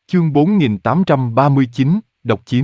Chương 4839, độc chiếm.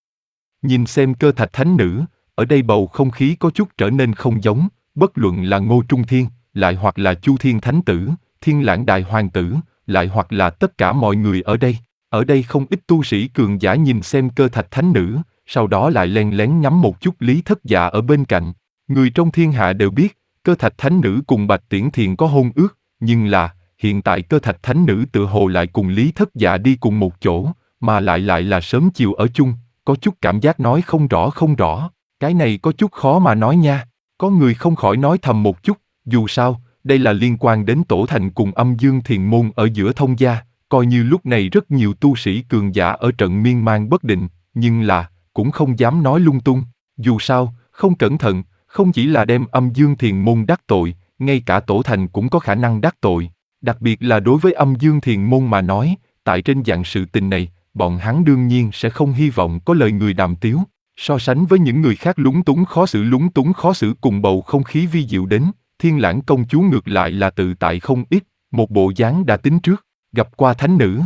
Nhìn xem Cơ Thạch Thánh Nữ, ở đây bầu không khí có chút trở nên không giống, bất luận là Ngô Trung Thiên, lại hoặc là Chu Thiên Thánh Tử, Thiên Lãng Đại Hoàng Tử, lại hoặc là tất cả mọi người ở đây. Ở đây không ít tu sĩ cường giả nhìn xem Cơ Thạch Thánh Nữ, sau đó lại len lén ngắm một chút Lý Thất Dạ ở bên cạnh. Người trong thiên hạ đều biết, Cơ Thạch Thánh Nữ cùng Bạch Tiễn Thiền có hôn ước, nhưng là, hiện tại Cơ Thạch Thánh Nữ tự hồ lại cùng Lý Thất Dạ đi cùng một chỗ, mà lại là sớm chiều ở chung, có chút cảm giác nói không rõ, cái này có chút khó mà nói nha. Có người không khỏi nói thầm một chút, dù sao, đây là liên quan đến Tổ Thành cùng Âm Dương Thiền Môn ở giữa thông gia, coi như lúc này rất nhiều tu sĩ cường giả ở trận miên man bất định, nhưng là, cũng không dám nói lung tung, dù sao, không cẩn thận, không chỉ là đem Âm Dương Thiền Môn đắc tội, ngay cả Tổ Thành cũng có khả năng đắc tội. Đặc biệt là đối với Âm Dương Thiền Môn mà nói, tại trên dạng sự tình này, bọn hắn đương nhiên sẽ không hy vọng có lời người đàm tiếu. So sánh với những người khác lúng túng khó xử cùng bầu không khí vi diệu đến, Thiên Lãng công chúa ngược lại là tự tại không ít, một bộ dáng đã tính trước, gặp qua thánh nữ.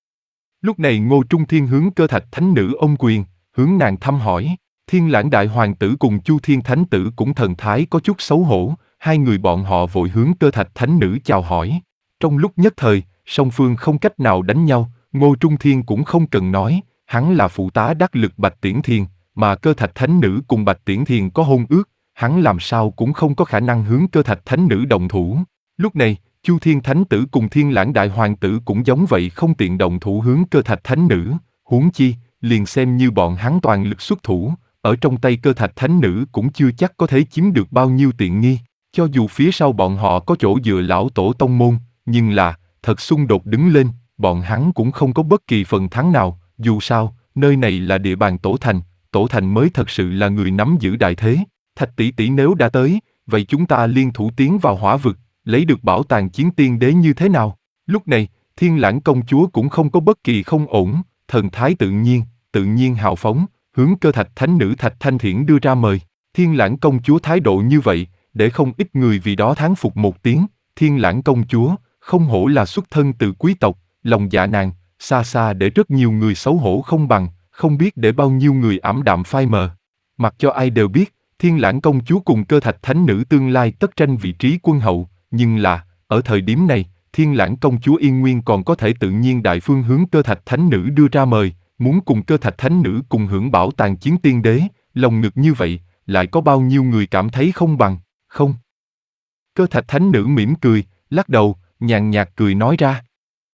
Lúc này Ngô Trung Thiên hướng Cơ Thạch Thánh Nữ ôm quyền, hướng nàng thăm hỏi. Thiên Lãng Đại Hoàng Tử cùng Chu Thiên Thánh Tử cũng thần thái có chút xấu hổ, hai người bọn họ vội hướng Cơ Thạch Thánh Nữ chào hỏi. Trong lúc nhất thời, song phương không cách nào đánh nhau, Ngô Trung Thiên cũng không cần nói, hắn là phụ tá đắc lực Bạch Tiễn Thiền, mà Cơ Thạch Thánh Nữ cùng Bạch Tiễn Thiền có hôn ước, hắn làm sao cũng không có khả năng hướng Cơ Thạch Thánh Nữ động thủ. Lúc này, Chu Thiên Thánh Tử cùng Thiên Lãng Đại Hoàng Tử cũng giống vậy không tiện động thủ hướng Cơ Thạch Thánh Nữ, huống chi, liền xem như bọn hắn toàn lực xuất thủ, ở trong tay Cơ Thạch Thánh Nữ cũng chưa chắc có thể chiếm được bao nhiêu tiện nghi, cho dù phía sau bọn họ có chỗ dựa lão tổ tông môn, nhưng là, thật xung đột đứng lên, bọn hắn cũng không có bất kỳ phần thắng nào, dù sao, nơi này là địa bàn Tổ Thành mới thật sự là người nắm giữ đại thế. Thạch tỷ tỷ nếu đã tới, vậy chúng ta liên thủ tiến vào hỏa vực, lấy được bảo tàng chiến tiên đế như thế nào? Lúc này, Thiên Lãng công chúa cũng không có bất kỳ không ổn, thần thái tự nhiên hào phóng, hướng Cơ Thạch Thánh Nữ Thạch Thanh Thiển đưa ra mời. Thiên Lãng công chúa thái độ như vậy, để không ít người vì đó thán phục một tiếng. Thiên Lãng công chúa, không hổ là xuất thân từ quý tộc, lòng dạ nàng, xa xa để rất nhiều người xấu hổ không bằng, không biết để bao nhiêu người ảm đạm phai mờ. Mặc cho ai đều biết, Thiên Lãng công chúa cùng Cơ Thạch Thánh Nữ tương lai tất tranh vị trí quân hậu, nhưng là, ở thời điểm này, Thiên Lãng công chúa Yên Nguyên còn có thể tự nhiên đại phương hướng Cơ Thạch Thánh Nữ đưa ra mời, muốn cùng Cơ Thạch Thánh Nữ cùng hưởng bảo tàng chiến tiên đế, lòng ngực như vậy, lại có bao nhiêu người cảm thấy không bằng, không? Cơ Thạch Thánh Nữ mỉm cười, lắc đầu, nhàn nhạt cười nói ra.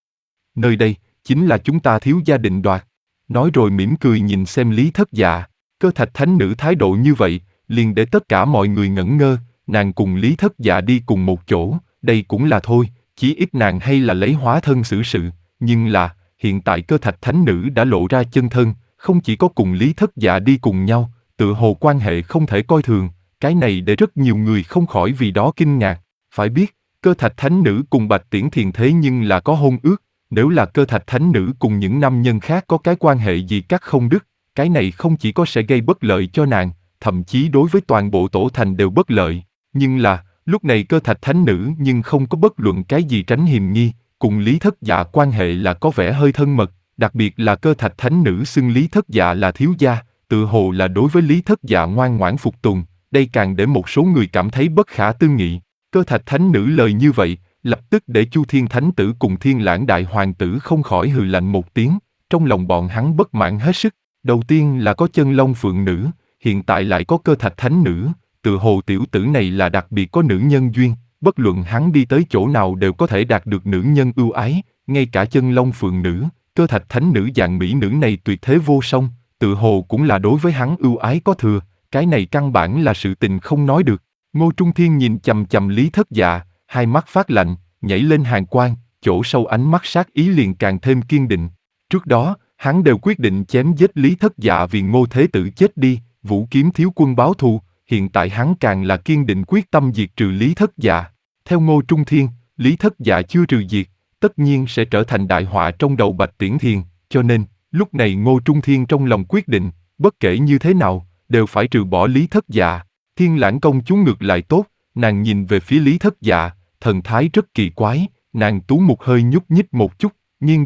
Nơi đây, chính là chúng ta thiếu gia định đoạt. Nói rồi mỉm cười nhìn xem Lý Thất Dạ. Cơ Thạch Thánh Nữ thái độ như vậy, liền để tất cả mọi người ngẩn ngơ, nàng cùng Lý Thất Dạ đi cùng một chỗ, đây cũng là thôi, chí ít nàng hay là lấy hóa thân xử sự, nhưng là, hiện tại Cơ Thạch Thánh Nữ đã lộ ra chân thân, không chỉ có cùng Lý Thất Dạ đi cùng nhau, tựa hồ quan hệ không thể coi thường, cái này để rất nhiều người không khỏi vì đó kinh ngạc. Phải biết, Cơ Thạch Thánh Nữ cùng Bạch Tiễn Thiền thế nhưng là có hôn ước, nếu là Cơ Thạch Thánh Nữ cùng những nam nhân khác có cái quan hệ gì cắt không đứt, cái này không chỉ có sẽ gây bất lợi cho nàng, thậm chí đối với toàn bộ Tổ Thành đều bất lợi. Nhưng là, lúc này Cơ Thạch Thánh Nữ nhưng không có bất luận cái gì tránh hiềm nghi, cùng Lý Thất Dạ quan hệ là có vẻ hơi thân mật, đặc biệt là Cơ Thạch Thánh Nữ xưng Lý Thất Dạ là thiếu gia, tự hồ là đối với Lý Thất Dạ ngoan ngoãn phục tùng, đây càng để một số người cảm thấy bất khả tư nghị. Cơ Thạch Thánh Nữ lời như vậy, lập tức để Chu Thiên Thánh Tử cùng Thiên Lãng Đại Hoàng Tử không khỏi hừ lạnh một tiếng, trong lòng bọn hắn bất mãn hết sức. Đầu tiên là có Chân Long Phượng Nữ, hiện tại lại có Cơ Thạch Thánh Nữ, tự hồ tiểu tử này là đặc biệt có nữ nhân duyên, bất luận hắn đi tới chỗ nào đều có thể đạt được nữ nhân ưu ái, ngay cả Chân Long Phượng Nữ, Cơ Thạch Thánh Nữ dạng mỹ nữ này tuyệt thế vô song, tự hồ cũng là đối với hắn ưu ái có thừa, cái này căn bản là sự tình không nói được. Ngô Trung Thiên nhìn chằm chằm Lý Thất Dạ, hai mắt phát lạnh, nhảy lên hàn quang, chỗ sâu ánh mắt sát ý liền càng thêm kiên định. Trước đó, hắn đều quyết định chém giết Lý Thất Dạ vì Ngô Thế Tử chết đi, Vũ Kiếm thiếu quân báo thù, hiện tại hắn càng là kiên định quyết tâm diệt trừ Lý Thất Dạ. Theo Ngô Trung Thiên, Lý Thất Dạ chưa trừ diệt, tất nhiên sẽ trở thành đại họa trong đầu Bạch Tiễn Thiền, cho nên, lúc này Ngô Trung Thiên trong lòng quyết định, bất kể như thế nào, đều phải trừ bỏ Lý Thất Dạ. Thiên Lãng công chúa ngược lại tốt, nàng nhìn về phía Lý Thất Dạ, thần thái rất kỳ quái, nàng tú một hơi nhúc nhích một chút, nghiêng đầu,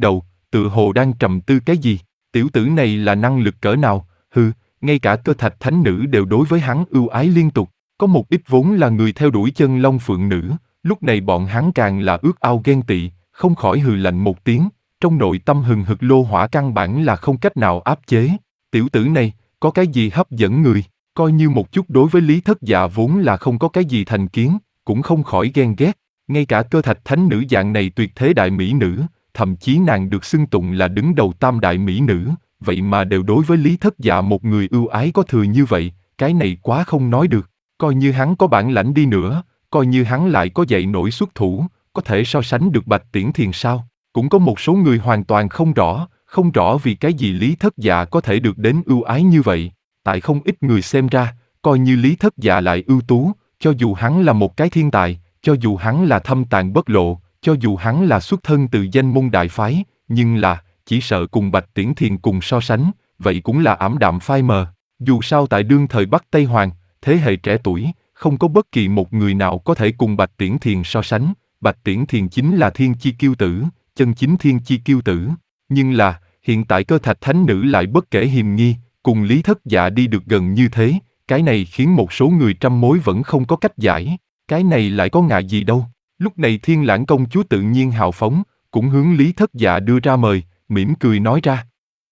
tự hồ đang trầm tư cái gì. Tiểu tử này là năng lực cỡ nào, ngay cả cơ thạch thánh nữ đều đối với hắn ưu ái liên tục. Có một ít vốn là người theo đuổi chân long phượng nữ, lúc này bọn hắn càng là ước ao ghen tị, không khỏi hừ lạnh một tiếng, trong nội tâm hừng hực lô hỏa căn bản là không cách nào áp chế. Tiểu tử này, có cái gì hấp dẫn người, coi như một chút đối với Lý Thất Dạ vốn là không có cái gì thành kiến, cũng không khỏi ghen ghét. Ngay cả cơ thạch thánh nữ dạng này tuyệt thế đại mỹ nữ, thậm chí nàng được xưng tụng là đứng đầu tam đại mỹ nữ, vậy mà đều đối với Lý Thất Dạ một người ưu ái có thừa như vậy, cái này quá không nói được. Coi như hắn có bản lãnh đi nữa, coi như hắn lại có dạy nổi xuất thủ, có thể so sánh được Bạch Tiễn Thiền sao? Cũng có một số người hoàn toàn không rõ vì cái gì Lý Thất Dạ có thể được đến ưu ái như vậy. Tại không ít người xem ra, coi như Lý Thất Dạ lại ưu tú, cho dù hắn là một cái thiên tài, cho dù hắn là thâm tàng bất lộ, cho dù hắn là xuất thân từ danh môn đại phái, nhưng là, chỉ sợ cùng Bạch Tiễn Thiền cùng so sánh, vậy cũng là ảm đạm phai mờ. Dù sao tại đương thời Bắc Tây Hoàng, thế hệ trẻ tuổi, không có bất kỳ một người nào có thể cùng Bạch Tiễn Thiền so sánh. Bạch Tiễn Thiền chính là thiên chi kiêu tử, chân chính thiên chi kiêu tử. Nhưng là, hiện tại cơ thạch thánh nữ lại bất kể hiềm nghi, cùng Lý Thất Dạ đi được gần như thế, cái này khiến một số người trăm mối vẫn không có cách giải. Cái này lại có ngại gì đâu. Lúc này Thiên Lãng công chúa tự nhiên hào phóng, cũng hướng Lý Thất Dạ đưa ra mời, mỉm cười nói ra.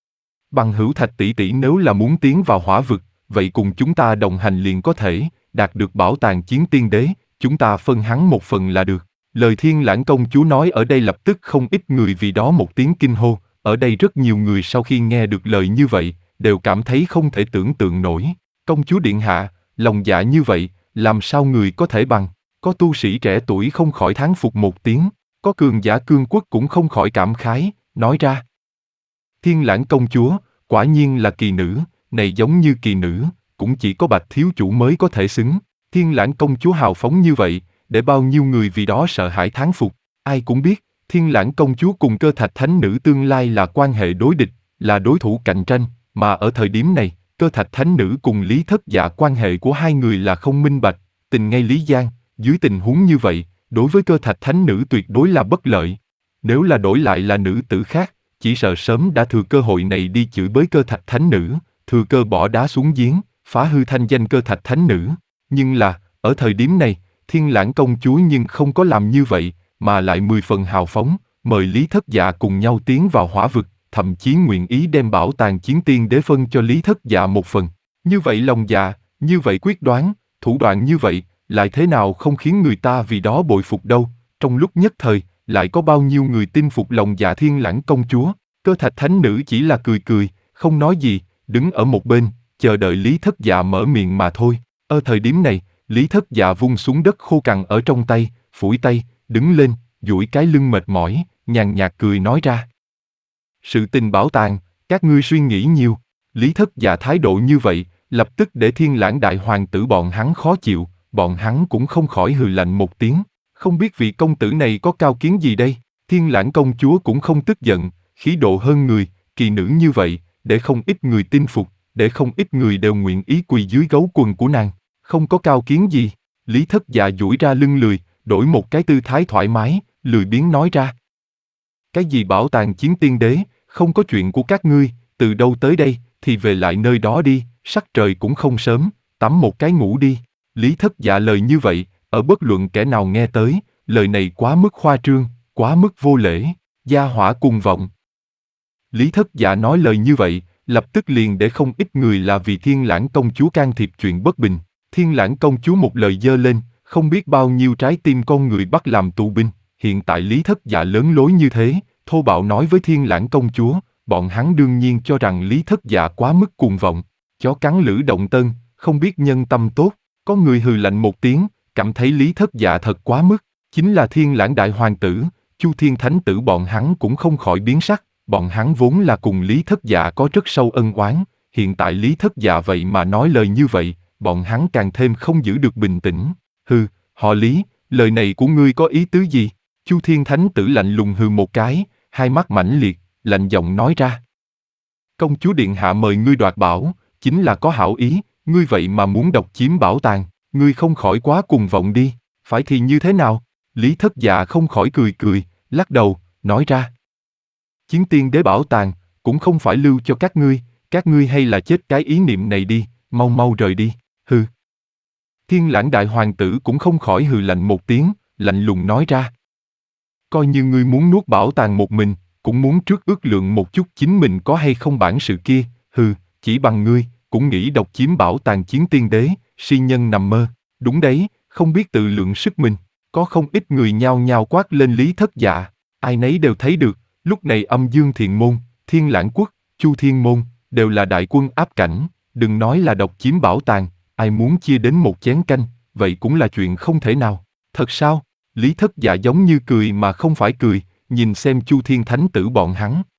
Bằng hữu Thạch tỷ tỷ nếu là muốn tiến vào hỏa vực, vậy cùng chúng ta đồng hành liền có thể, đạt được bảo tàng chiến tiên đế, chúng ta phân hắn một phần là được. Lời Thiên Lãng công chúa nói ở đây lập tức không ít người vì đó một tiếng kinh hô, ở đây rất nhiều người sau khi nghe được lời như vậy, đều cảm thấy không thể tưởng tượng nổi. Công chúa điện hạ, lòng dạ như vậy, làm sao người có thể bằng? Có tu sĩ trẻ tuổi không khỏi thán phục một tiếng, có cường giả cương quốc cũng không khỏi cảm khái, nói ra. Thiên Lãng công chúa, quả nhiên là kỳ nữ, này giống như kỳ nữ, cũng chỉ có Bạch thiếu chủ mới có thể xứng. Thiên Lãng công chúa hào phóng như vậy, để bao nhiêu người vì đó sợ hãi thán phục. Ai cũng biết, Thiên Lãng công chúa cùng cơ thạch thánh nữ tương lai là quan hệ đối địch, là đối thủ cạnh tranh, mà ở thời điểm này, cơ thạch thánh nữ cùng Lý Thất Dạ quan hệ của hai người là không minh bạch, tình ngay lý gian. Dưới tình huống như vậy, đối với cơ thạch thánh nữ tuyệt đối là bất lợi. Nếu là đổi lại là nữ tử khác, chỉ sợ sớm đã thừa cơ hội này đi chửi bới cơ thạch thánh nữ, thừa cơ bỏ đá xuống giếng, phá hư thanh danh cơ thạch thánh nữ. Nhưng là, ở thời điểm này, Thiên Lãng công chúa nhưng không có làm như vậy, mà lại 10 phần hào phóng, mời Lý Thất Dạ cùng nhau tiến vào hỏa vực, thậm chí nguyện ý đem bảo tàng chiến tiên đế phân cho Lý Thất Dạ một phần. Như vậy lòng dạ, như vậy quyết đoán, thủ đoạn như vậy, lại thế nào không khiến người ta vì đó bội phục đâu. Trong lúc nhất thời, lại có bao nhiêu người tin phục lòng dạ Thiên Lãng công chúa. Cơ thạch thánh nữ chỉ là cười cười, không nói gì, đứng ở một bên, chờ đợi Lý Thất Dạ mở miệng mà thôi. Ở thời điểm này, Lý Thất Dạ vung xuống đất khô cằn ở trong tay, phủi tay, đứng lên, duỗi cái lưng mệt mỏi, nhàn nhạt cười nói ra. Sự tình bảo tàng, các ngươi suy nghĩ nhiều. Lý Thất Dạ thái độ như vậy, lập tức để Thiên Lãng đại hoàng tử bọn hắn khó chịu, bọn hắn cũng không khỏi hừ lạnh một tiếng. Không biết vị công tử này có cao kiến gì đây? Thiên Lãng công chúa cũng không tức giận, khí độ hơn người, kỳ nữ như vậy, để không ít người tin phục, để không ít người đều nguyện ý quỳ dưới gấu quần của nàng. Không có cao kiến gì. Lý Thất Dạ duỗi ra lưng lười, đổi một cái tư thái thoải mái, lười biếng nói ra. Cái gì bảo tàng chiến tiên đế, không có chuyện của các ngươi, từ đâu tới đây, thì về lại nơi đó đi, sắc trời cũng không sớm, tắm một cái ngủ đi. Lý Thất Dạ lời như vậy, ở bất luận kẻ nào nghe tới, lời này quá mức khoa trương, quá mức vô lễ, gia hỏa cuồng vọng. Lý Thất Dạ nói lời như vậy, lập tức liền để không ít người là vì Thiên Lãng công chúa can thiệp chuyện bất bình. Thiên Lãng công chúa một lời giơ lên, không biết bao nhiêu trái tim con người bắt làm tù binh. Hiện tại Lý Thất Dạ lớn lối như thế, thô bạo nói với Thiên Lãng công chúa, bọn hắn đương nhiên cho rằng Lý Thất Dạ quá mức cuồng vọng. Chó cắn lưỡi động tân, không biết nhân tâm tốt. Có người hừ lạnh một tiếng, cảm thấy Lý Thất Dạ thật quá mức. Chính là Thiên Lãng đại hoàng tử, Chu Thiên thánh tử bọn hắn cũng không khỏi biến sắc. Bọn hắn vốn là cùng Lý Thất Dạ có rất sâu ân oán, hiện tại Lý Thất Dạ vậy mà nói lời như vậy, bọn hắn càng thêm không giữ được bình tĩnh. Họ Lý, lời này của ngươi có ý tứ gì? Chu Thiên thánh tử lạnh lùng hừ một cái, hai mắt mãnh liệt, lạnh giọng nói ra. Công chúa điện hạ mời ngươi đoạt bảo, chính là có hảo ý, ngươi vậy mà muốn độc chiếm bảo tàng, ngươi không khỏi quá cuồng vọng đi, phải thì như thế nào? Lý Thất Dạ không khỏi cười cười, lắc đầu, nói ra. Chiến tiên đế bảo tàng, cũng không phải lưu cho các ngươi hay là chết cái ý niệm này đi, mau mau rời đi, hừ. Thiên Lãng đại hoàng tử cũng không khỏi hừ lạnh một tiếng, lạnh lùng nói ra. Coi như ngươi muốn nuốt bảo tàng một mình, cũng muốn trước ước lượng một chút chính mình có hay không bản sự kia, hừ, chỉ bằng ngươi, cũng nghĩ độc chiếm bảo tàng chiến tiên đế, si nhân nằm mơ, đúng đấy, không biết tự lượng sức mình, có không ít người nhao nhao quát lên Lý Thất Dạ, ai nấy đều thấy được, lúc này Âm Dương Thiện Môn, Thiên Lãng Quốc, Chu Thiên Môn, đều là đại quân áp cảnh, đừng nói là độc chiếm bảo tàng, ai muốn chia đến một chén canh, vậy cũng là chuyện không thể nào, thật sao? Lý Thất Dạ giống như cười mà không phải cười, nhìn xem Chu Thiên Thánh Tử bọn hắn,